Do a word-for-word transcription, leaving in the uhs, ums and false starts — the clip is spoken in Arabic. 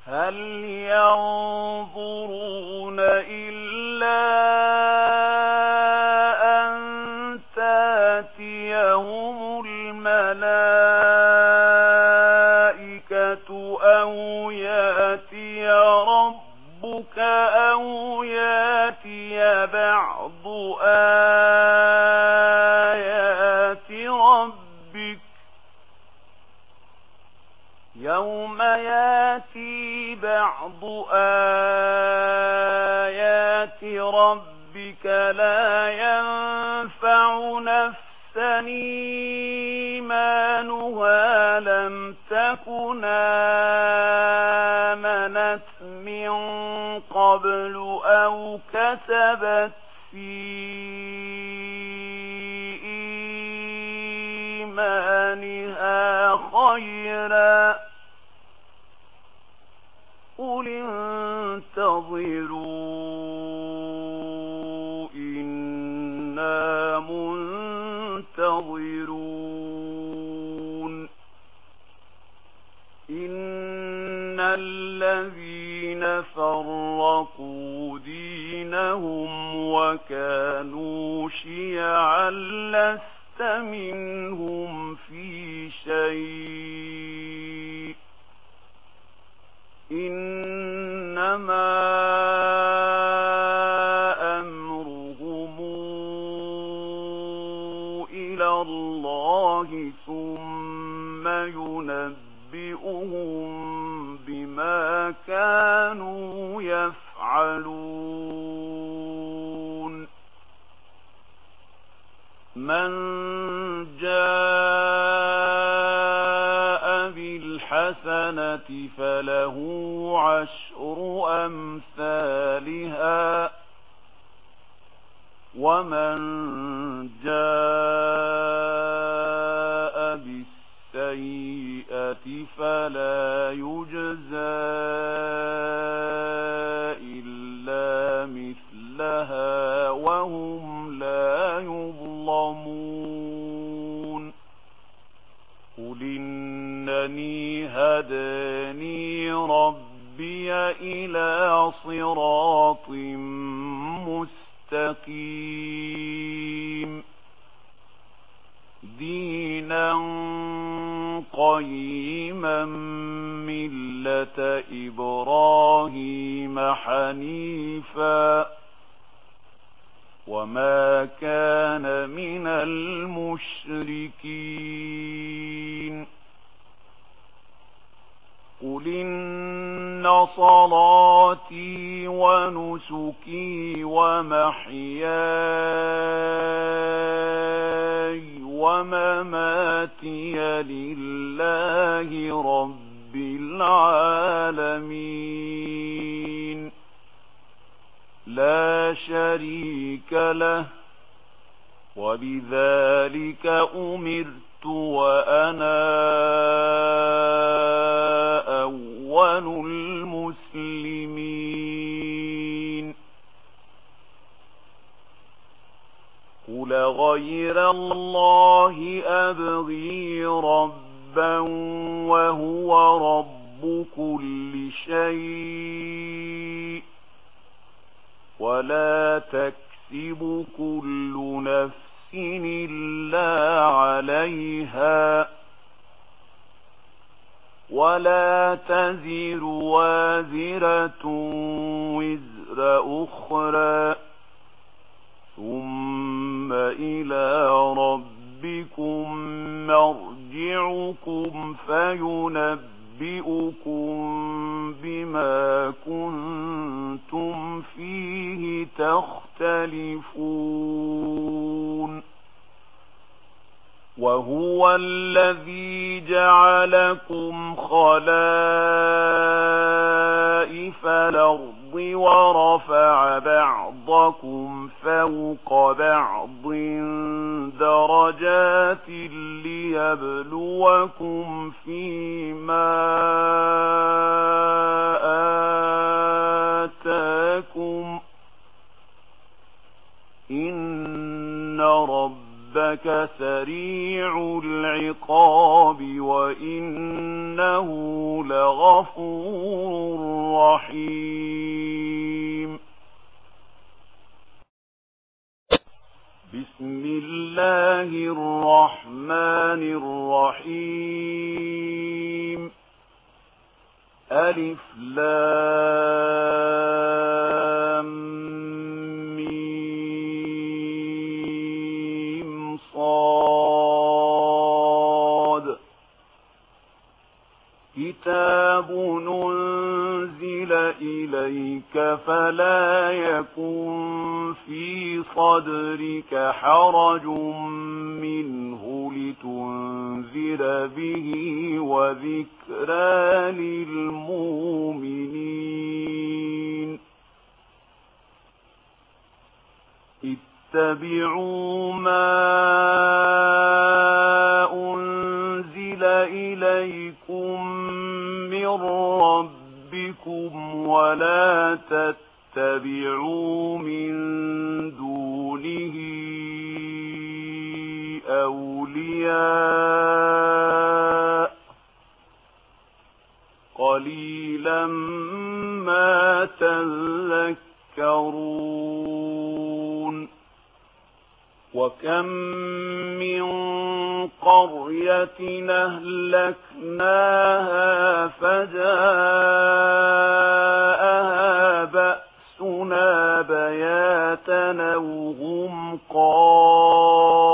هل ينظرون إلا أن تأتيهم الملائكة أو يأتي ربك أو يأتي بعض آيات ربك يوم يأتي بعض آيات ربك لا ينفع نفسا إيمانها لم تكن آمنت من قبل أو كسبت في إيمانها خيرا قل انتظروا إنا منتظرون إن الذين فرقوا دينهم وكانوا شيعا لست منهم في شيء إنما أمرهم إلى الله ثم ينبئهم بما كانوا يفعلون من جاء بالحسنة فله عشر أمثالها ومن جاء بالسيئة فلا يجزى إلا مثلها وهم لا يظلمون قل إنني هداني ربي إلى صراط مستقيم دينا قيما ملة إبراهيم حنيفا وما كان من المشركين قل إن صلاتي ونسكي ومحياي ومماتي لله رب العالمين لا شريك له وبذلك أمرت وأنا أول المسلمين قل غير الله أبغي ربا وهو رب كل شيء ولا تكسب كل نفس إلا عليها ولا تزر وازرة وزر أخرى ثم إلى ربكم مرجعكم فينبئكم بما كنتم فيه تختلفون وهو الذي جعلكم خلائف الأرض ورفع بعضكم فوق بعض درجات ليبلوكم فيما آتاكم إن ربك سريع العقاب وإنه لغفور الرحيم بسم الله الرحمن الرحيم ألف لام ميم صاد كتاب أنزل إليك فلا يكن في صدرك حرج منه لتنذر به وذكرى للمؤمنين اتبعوا ما أنزل إليكم من ربكم ولا تتبعوا من دونه أولياء قليلا ما تذكرون وكم من قرية أهلكناها فجاءها بأسنا بياتا وهم قائلون